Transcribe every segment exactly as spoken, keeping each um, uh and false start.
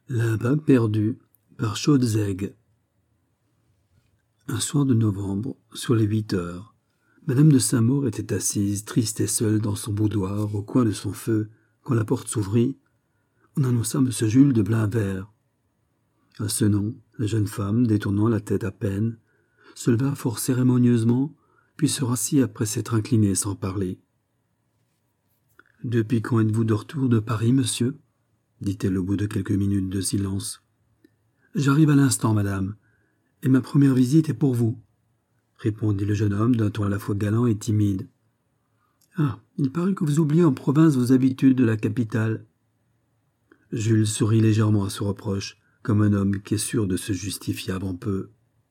La bague perdue par Chaudzègue. Un soir de novembre, sur les huit heures, Madame de Saint-Maur était assise, triste et seule, dans son boudoir, au coin de son feu, quand la porte s'ouvrit. On annonça Monsieur Jules de Blainvert. À ce nom, la jeune femme, détournant la tête à peine, se leva fort cérémonieusement, puis se rassit après s'être inclinée sans parler. « Depuis quand êtes-vous de retour de Paris, monsieur ?» dit-elle au bout de quelques minutes de silence. « J'arrive à l'instant, madame, et ma première visite est pour vous, » répondit le jeune homme d'un ton à la fois galant et timide. « Ah, il paraît que vous oubliez en province vos habitudes de la capitale. » Jules sourit légèrement à ce reproche, comme un homme qui est sûr de se justifier avant peu.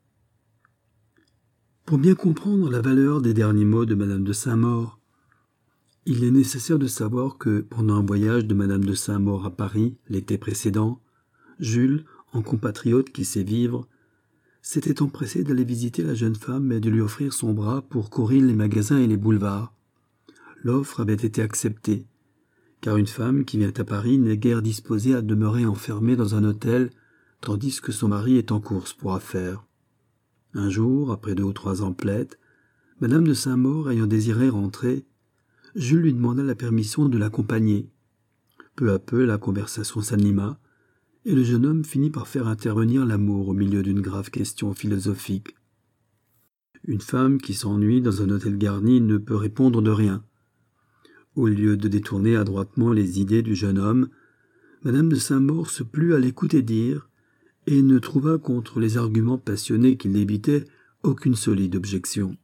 Pour bien comprendre la valeur des derniers mots de Madame de Saint-Maur, il est nécessaire de savoir que, pendant un voyage de Madame de Saint-Maur à Paris l'été précédent, Jules, en compatriote qui sait vivre, s'était empressé d'aller visiter la jeune femme et de lui offrir son bras pour courir les magasins et les boulevards. L'offre avait été acceptée, car une femme qui vient à Paris n'est guère disposée à demeurer enfermée dans un hôtel, tandis que son mari est en course pour affaires. Un jour, après deux ou trois emplettes, Madame de Saint-Maur ayant désiré rentrer, Jules lui demanda la permission de l'accompagner. Peu à peu, la conversation s'anima, et le jeune homme finit par faire intervenir l'amour au milieu d'une grave question philosophique. Une femme qui s'ennuie dans un hôtel garni ne peut répondre de rien. Au lieu de détourner adroitement les idées du jeune homme, Madame de Saint-Maur se plut à l'écouter dire, et ne trouva contre les arguments passionnés qui l'évitaient aucune solide objection.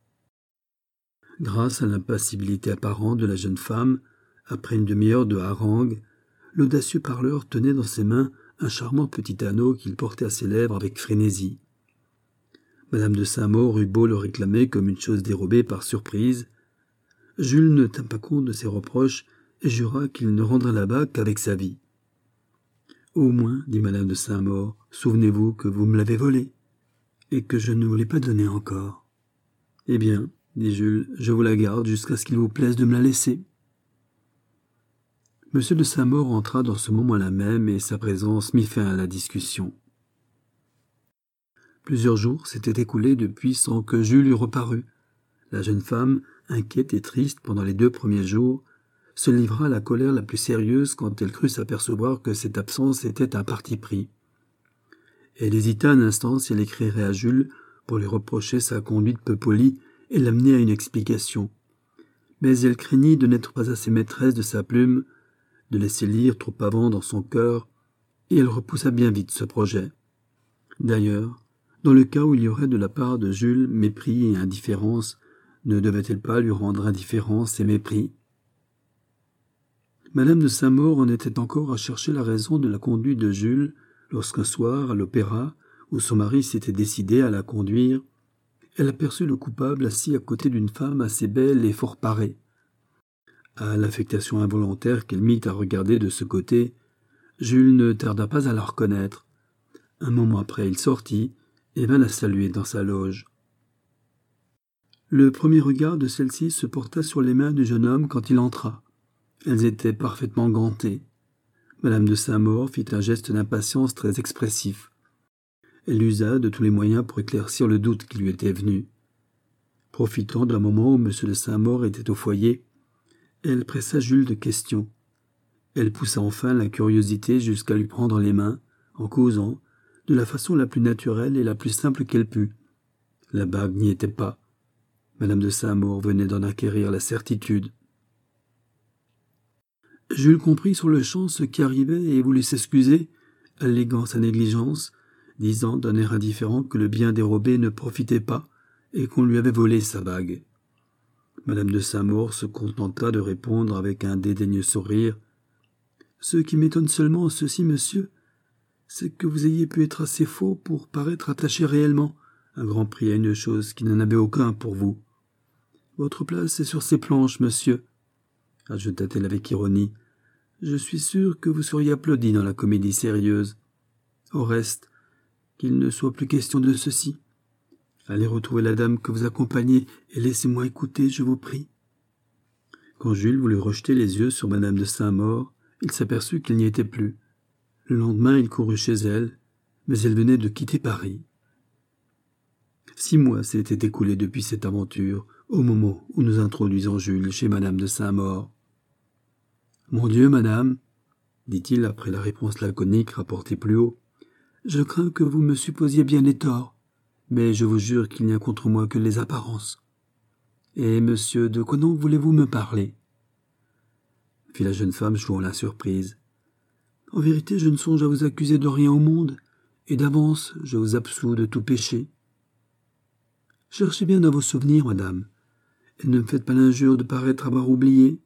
Grâce à l'impassibilité apparente de la jeune femme, après une demi-heure de harangue, l'audacieux parleur tenait dans ses mains un charmant petit anneau qu'il portait à ses lèvres avec frénésie. Madame de Saint-Maur eut beau le réclamer comme une chose dérobée par surprise. Jules ne tint pas compte de ses reproches et jura qu'il ne rendrait la bague qu'avec sa vie. « Au moins, dit Madame de Saint-Maur, souvenez-vous que vous me l'avez volée et que je ne vous l'ai pas donnée encore. »« Eh bien, dit Jules, je vous la garde jusqu'à ce qu'il vous plaise de me la laisser. » Monsieur de Saint-Maur entra dans ce moment-là même et sa présence mit fin à la discussion. Plusieurs jours s'étaient écoulés depuis sans que Jules eût reparu. La jeune femme, inquiète et triste pendant les deux premiers jours, se livra à la colère la plus sérieuse quand elle crut s'apercevoir que cette absence était un parti pris. Elle hésita un instant si elle écrirait à Jules pour lui reprocher sa conduite peu polie et l'amener à une explication. Mais elle craignit de n'être pas assez maîtresse de sa plume, de laisser lire trop avant dans son cœur, et elle repoussa bien vite ce projet. D'ailleurs, dans le cas où il y aurait de la part de Jules mépris et indifférence, ne devait-elle pas lui rendre indifférence et mépris? Madame de Saint-Maur en était encore à chercher la raison de la conduite de Jules, lorsqu'un soir, à l'opéra, où son mari s'était décidé à la conduire, elle aperçut le coupable assis à côté d'une femme assez belle et fort parée. À l'affectation involontaire qu'elle mit à regarder de ce côté, Jules ne tarda pas à la reconnaître. Un moment après, il sortit et vint la saluer dans sa loge. Le premier regard de celle-ci se porta sur les mains du jeune homme quand il entra. Elles étaient parfaitement gantées. Madame de Saint-Maur fit un geste d'impatience très expressif. Elle usa de tous les moyens pour éclaircir le doute qui lui était venu. Profitant d'un moment où Monsieur de Saint-Maur était au foyer, elle pressa Jules de questions. Elle poussa enfin la curiosité jusqu'à lui prendre les mains, en causant, de la façon la plus naturelle et la plus simple qu'elle put. La bague n'y était pas. Madame de Saint-Maur venait d'en acquérir la certitude. Jules comprit sur le champ ce qui arrivait et voulut s'excuser, alléguant sa négligence, disant d'un air indifférent que le bien dérobé ne profitait pas et qu'on lui avait volé sa bague. Madame de Saint-Maur se contenta de répondre avec un dédaigneux sourire. « Ce qui m'étonne seulement en ceci, monsieur, c'est que vous ayez pu être assez faux pour paraître attaché réellement un grand prix à une chose qui n'en avait aucun pour vous. Votre place est sur ces planches, monsieur, ajouta-t-elle avec ironie. Je suis sûr que vous seriez applaudi dans la comédie sérieuse. Au reste, qu'il ne soit plus question de ceci. Allez retrouver la dame que vous accompagnez et laissez-moi écouter, je vous prie. » Quand Jules voulut rejeter les yeux sur Madame de Saint-Maur, il s'aperçut qu'il n'y était plus. Le lendemain, il courut chez elle, mais elle venait de quitter Paris. Six mois s'étaient écoulés depuis cette aventure, au moment où nous introduisons Jules chez madame de Saint-Maur. « Mon Dieu, madame, dit-il après la réponse laconique rapportée plus haut, je crains que vous me supposiez bien des torts, mais je vous jure qu'il n'y a contre moi que les apparences. Et monsieur, de quoi donc voulez-vous me parler ?» fit la jeune femme jouant la surprise. « En vérité, je ne songe à vous accuser de rien au monde, et d'avance, je vous absous de tout péché. Cherchez bien dans vos souvenirs, madame, et ne me faites pas l'injure de paraître avoir oublié.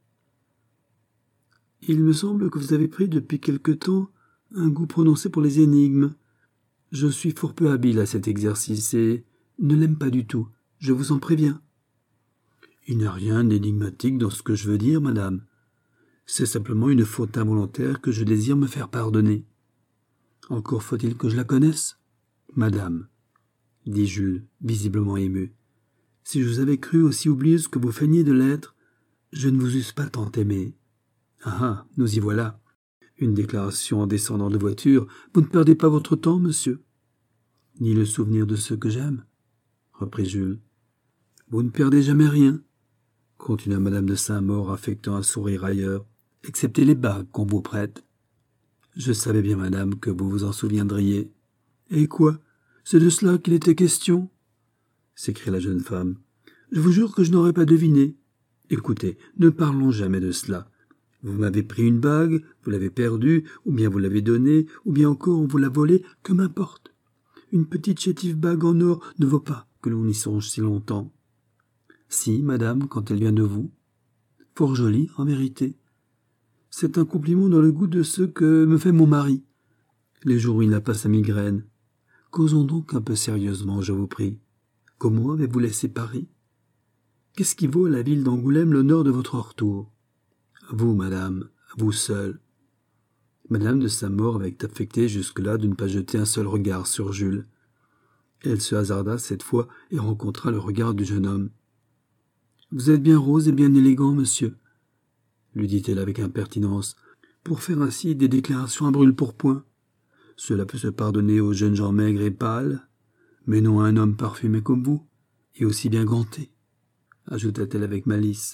Il me semble que vous avez pris depuis quelque temps un goût prononcé pour les énigmes. Je suis fort peu habile à cet exercice et ne l'aime pas du tout, je vous en préviens. » « Il n'y a rien d'énigmatique dans ce que je veux dire, madame. C'est simplement une faute involontaire que je désire me faire pardonner. Encore faut-il que je la connaisse, madame, dit Jules, visiblement ému. Si je vous avais cru aussi oublieuse que vous feignez de l'être, je ne vous eusse pas tant aimé. Ah ah, nous y voilà. Une déclaration en descendant de voiture. Vous ne perdez pas votre temps, monsieur. Ni le souvenir de ceux que j'aime, reprit Jules. Vous ne perdez jamais rien, continua madame de Saint-Maur, affectant un sourire railleur, excepté les bagues qu'on vous prête. Je savais bien, madame, que vous vous en souviendriez. Et quoi? C'est de cela qu'il était question? S'écria la jeune femme. Je vous jure que je n'aurais pas deviné. Écoutez, ne parlons jamais de cela. Vous m'avez pris une bague, vous l'avez perdue, ou bien vous l'avez donnée, ou bien encore on vous l'a volée, que m'importe. Une petite chétive bague en or ne vaut pas que l'on y songe si longtemps. Si, madame, quand elle vient de vous. Fort jolie, en vérité. C'est un compliment dans le goût de ce que me fait mon mari, les jours où il n'a pas sa migraine. Causons donc un peu sérieusement, je vous prie. Comment avez-vous laissé Paris? Qu'est-ce qui vaut à la ville d'Angoulême l'honneur de votre retour? Vous, madame, vous seule. Madame de Saint-Maur avait affecté jusque-là de ne pas jeter un seul regard sur Jules. Elle se hasarda cette fois et rencontra le regard du jeune homme. « Vous êtes bien rose et bien élégant, monsieur, » lui dit-elle avec impertinence, « pour faire ainsi des déclarations à brûle-pourpoint. Cela peut se pardonner aux jeunes gens maigres et pâles, mais non à un homme parfumé comme vous, et aussi bien ganté, » ajouta-t-elle avec malice.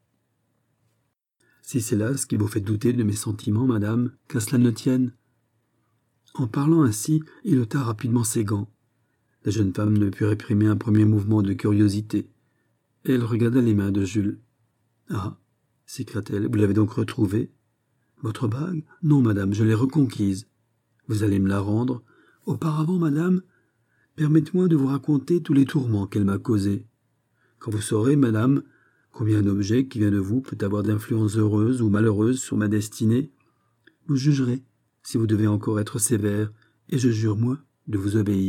« Si c'est là ce qui vous fait douter de mes sentiments, madame, qu'à cela ne tienne. » En parlant ainsi, il ôta rapidement ses gants. La jeune femme ne put réprimer un premier mouvement de curiosité. Et elle regarda les mains de Jules. « Ah !» s'écria-t-elle, « vous l'avez donc retrouvée? Votre bague? Non, madame, je l'ai reconquise. Vous allez me la rendre. Auparavant, madame, permettez-moi de vous raconter tous les tourments qu'elle m'a causés. Quand vous saurez, madame, combien un objet qui vient de vous peut avoir d'influence heureuse ou malheureuse sur ma destinée, vous jugerez si vous devez encore être sévère, et je jure, moi, de vous obéir. »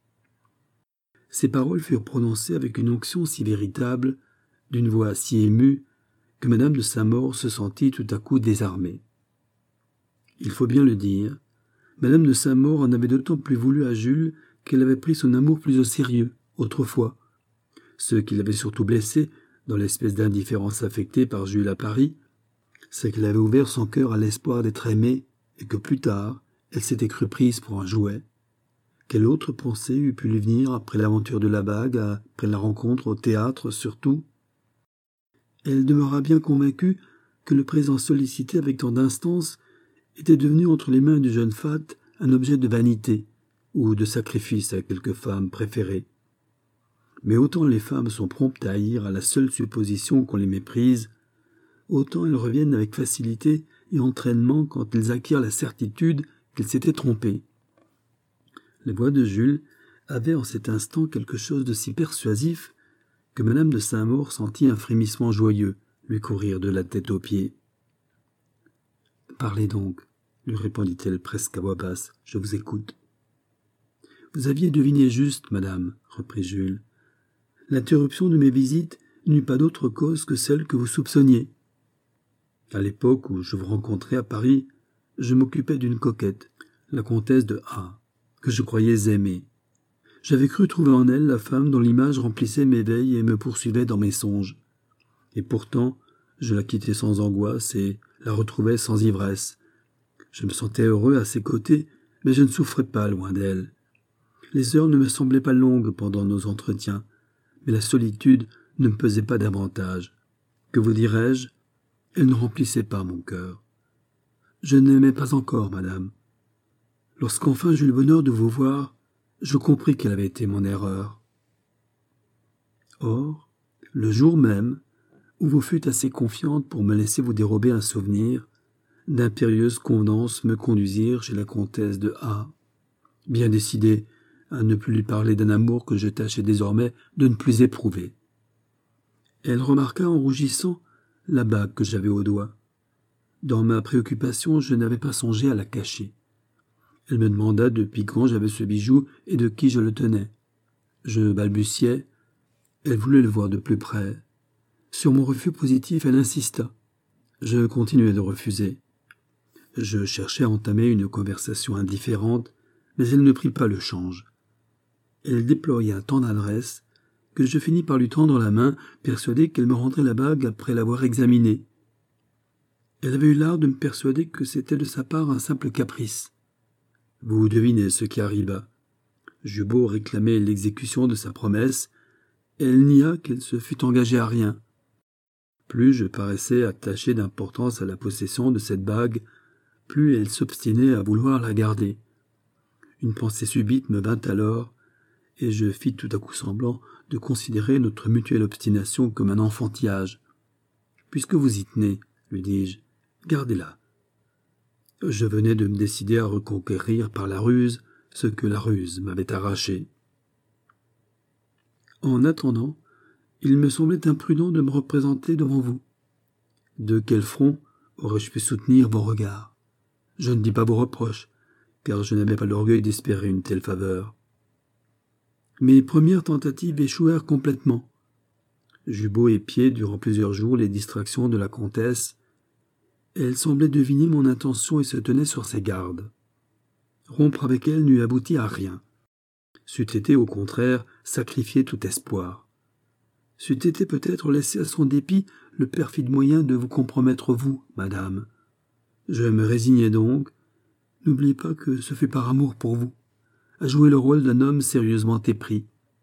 Ces paroles furent prononcées avec une onction si véritable, d'une voix si émue, que madame de Saint-Maur se sentit tout à coup désarmée. Il faut bien le dire, madame de Saint-Maur en avait d'autant plus voulu à Jules qu'elle avait pris son amour plus au sérieux, autrefois. Ce qui l'avait surtout blessée, dans l'espèce d'indifférence affectée par Jules à Paris, c'est qu'elle avait ouvert son cœur à l'espoir d'être aimée, et que plus tard, elle s'était crue prise pour un jouet. Quelle autre pensée eût pu lui venir après l'aventure de la bague, après la rencontre au théâtre surtout? Elle demeura bien convaincue que le présent sollicité avec tant d'instance était devenu entre les mains du jeune fat un objet de vanité ou de sacrifice à quelque femme préférée. Mais autant les femmes sont promptes à haïr à la seule supposition qu'on les méprise, autant elles reviennent avec facilité et entraînement quand elles acquièrent la certitude qu'elles s'étaient trompées. La voix de Jules avait en cet instant quelque chose de si persuasif que madame de Saint-Maur sentit un frémissement joyeux lui courir de la tête aux pieds. « Parlez donc, » lui répondit-elle presque à voix basse, « je vous écoute. »« Vous aviez deviné juste, madame, » reprit Jules. « L'interruption de mes visites n'eut pas d'autre cause que celle que vous soupçonniez. À l'époque où je vous rencontrai à Paris, je m'occupais d'une coquette, la comtesse de A., que je croyais aimer. J'avais cru trouver en elle la femme dont l'image remplissait mes veilles et me poursuivait dans mes songes. Et pourtant, je la quittais sans angoisse et la retrouvais sans ivresse. Je me sentais heureux à ses côtés, mais je ne souffrais pas loin d'elle. Les heures ne me semblaient pas longues pendant nos entretiens, mais la solitude ne me pesait pas davantage. Que vous dirais-je? Elle ne remplissait pas mon cœur. Je n'aimais pas encore, madame. Lorsqu'enfin j'eus le bonheur de vous voir, je compris quelle avait été mon erreur. Or, le jour même, où vous fûtes assez confiante pour me laisser vous dérober un souvenir, d'impérieuses convenances me conduisirent chez la comtesse de A, bien décidée à ne plus lui parler d'un amour que je tâchais désormais de ne plus éprouver. Elle remarqua en rougissant la bague que j'avais au doigt. Dans ma préoccupation, je n'avais pas songé à la cacher. Elle me demanda depuis quand j'avais ce bijou et de qui je le tenais. Je balbutiai. Elle voulait le voir de plus près. Sur mon refus positif, elle insista. Je continuai de refuser. Je cherchais à entamer une conversation indifférente, mais elle ne prit pas le change. Elle déploya tant d'adresse que je finis par lui tendre la main, persuadé qu'elle me rendrait la bague après l'avoir examinée. Elle avait eu l'art de me persuader que c'était de sa part un simple caprice. Vous devinez ce qui arriva. J'eus beau réclamer l'exécution de sa promesse, elle nia qu'elle se fût engagée à rien. Plus je paraissais attaché d'importance à la possession de cette bague, plus elle s'obstinait à vouloir la garder. Une pensée subite me vint alors, et je fis tout à coup semblant de considérer notre mutuelle obstination comme un enfantillage. « Puisque vous y tenez, lui dis-je, gardez-la. » Je venais de me décider à reconquérir par la ruse ce que la ruse m'avait arraché. En attendant, il me semblait imprudent de me représenter devant vous. De quel front aurais-je pu soutenir vos regards? Je ne dis pas vos reproches, car je n'avais pas l'orgueil d'espérer une telle faveur. Mes premières tentatives échouèrent complètement. J'eus beau épier durant plusieurs jours les distractions de la comtesse. Elle semblait deviner mon intention et se tenait sur ses gardes. Rompre avec elle n'eût abouti à rien. C'eût été, au contraire, sacrifier tout espoir. C'eût été peut-être laisser à son dépit le perfide moyen de vous compromettre vous, madame. Je me résignai donc. N'oubliez pas que ce fut par amour pour vous, à jouer le rôle d'un homme sérieusement épris.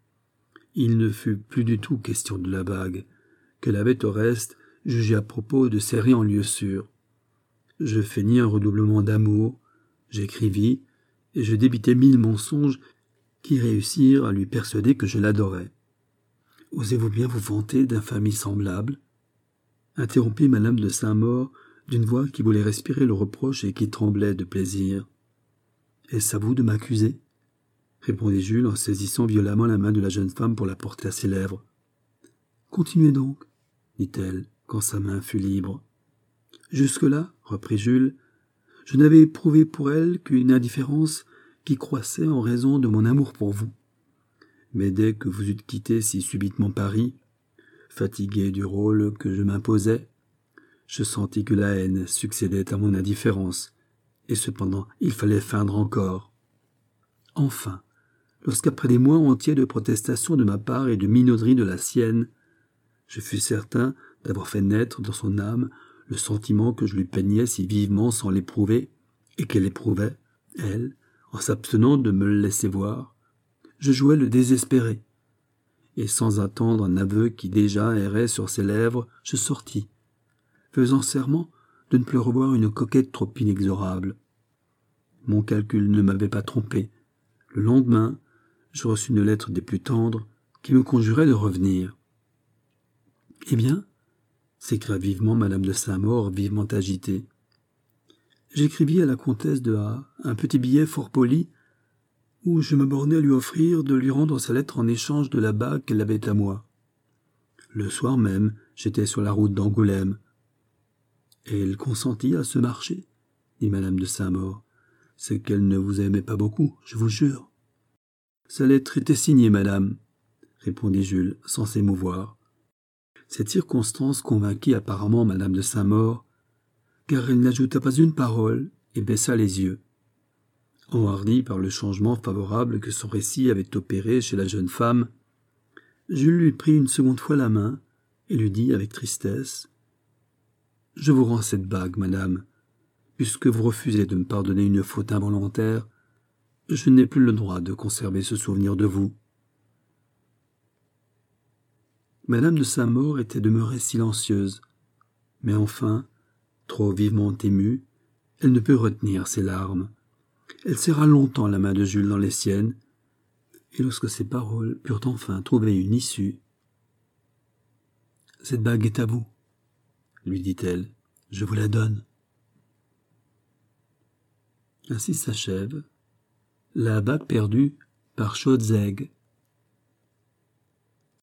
Il ne fut plus du tout question de la bague, qu'elle avait au reste jugé à propos de serrer en lieu sûr. Je feignis un redoublement d'amour, j'écrivis, et je débitai mille mensonges qui réussirent à lui persuader que je l'adorais. « Osez-vous bien vous vanter d'infamie semblable ?» interrompit madame de Saint-Maur d'une voix qui voulait respirer le reproche et qui tremblait de plaisir. « Est-ce à vous de m'accuser ?» répondit Jules en saisissant violemment la main de la jeune femme pour la porter à ses lèvres. « Continuez donc, dit-elle, quand sa main fut libre. Jusque-là, reprit Jules, je n'avais éprouvé pour elle qu'une indifférence qui croissait en raison de mon amour pour vous. Mais dès que vous eûtes quitté si subitement Paris, fatigué du rôle que je m'imposais, je sentis que la haine succédait à mon indifférence, et cependant il fallait feindre encore. Enfin, lorsqu'après des mois entiers de protestations de ma part et de minauderies de la sienne, je fus certain d'avoir fait naître dans son âme le sentiment que je lui peignais si vivement sans l'éprouver, et qu'elle éprouvait, elle, en s'abstenant de me le laisser voir, je jouais le désespéré. Et sans attendre un aveu qui déjà errait sur ses lèvres, je sortis, faisant serment de ne plus revoir une coquette trop inexorable. Mon calcul ne m'avait pas trompé. Le lendemain, je reçus une lettre des plus tendres qui me conjurait de revenir. « Eh bien ?» s'écria vivement madame de Saint-Maur, vivement agitée. J'écrivis à la comtesse de A un petit billet fort poli où je me bornais à lui offrir de lui rendre sa lettre en échange de la bague qu'elle avait à moi. Le soir même, j'étais sur la route d'Angoulême. « Et elle consentit à ce marché ?» dit madame de Saint-Maur. « C'est qu'elle ne vous aimait pas beaucoup, je vous jure. »« Sa lettre était signée, madame, » répondit Jules, sans s'émouvoir. Cette circonstance convainquit apparemment madame de Saint-Maur, car elle n'ajouta pas une parole et baissa les yeux. Enhardi par le changement favorable que son récit avait opéré chez la jeune femme, Jules lui prit une seconde fois la main et lui dit avec tristesse « Je vous rends cette bague, madame, puisque vous refusez de me pardonner une faute involontaire, je n'ai plus le droit de conserver ce souvenir de vous. » Madame de Saint-Maur était demeurée silencieuse, mais enfin, trop vivement émue, elle ne put retenir ses larmes. Elle serra longtemps la main de Jules dans les siennes, et lorsque ses paroles purent enfin trouver une issue, « Cette bague est à vous, » lui dit-elle, « je vous la donne. » Ainsi s'achève La bague perdue par Chaudezègue.